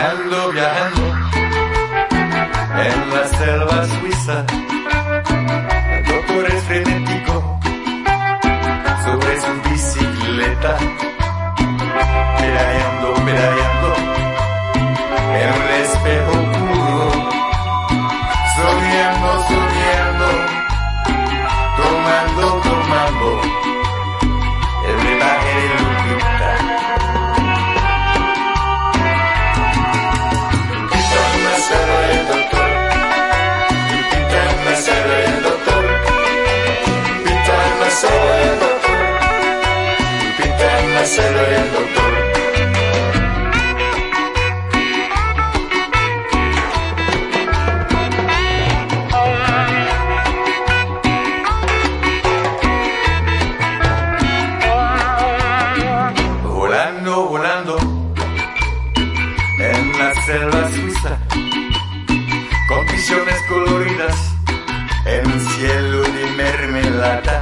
Viajando, viajando en la selva suiza, el doctor es frenético sobre su bicicleta, pedaleando, pedaleando en un espejo puro, soñando, soñando, tomando, tomando el brebaje de Lupita. Lupita en la sala del doctor, Lupita en la sala del doctor, Lupita en la sala del doctor, Lupita en la sala del doctor. Volando en la selva suiza, con visiones coloridas en un cielo de mermelada.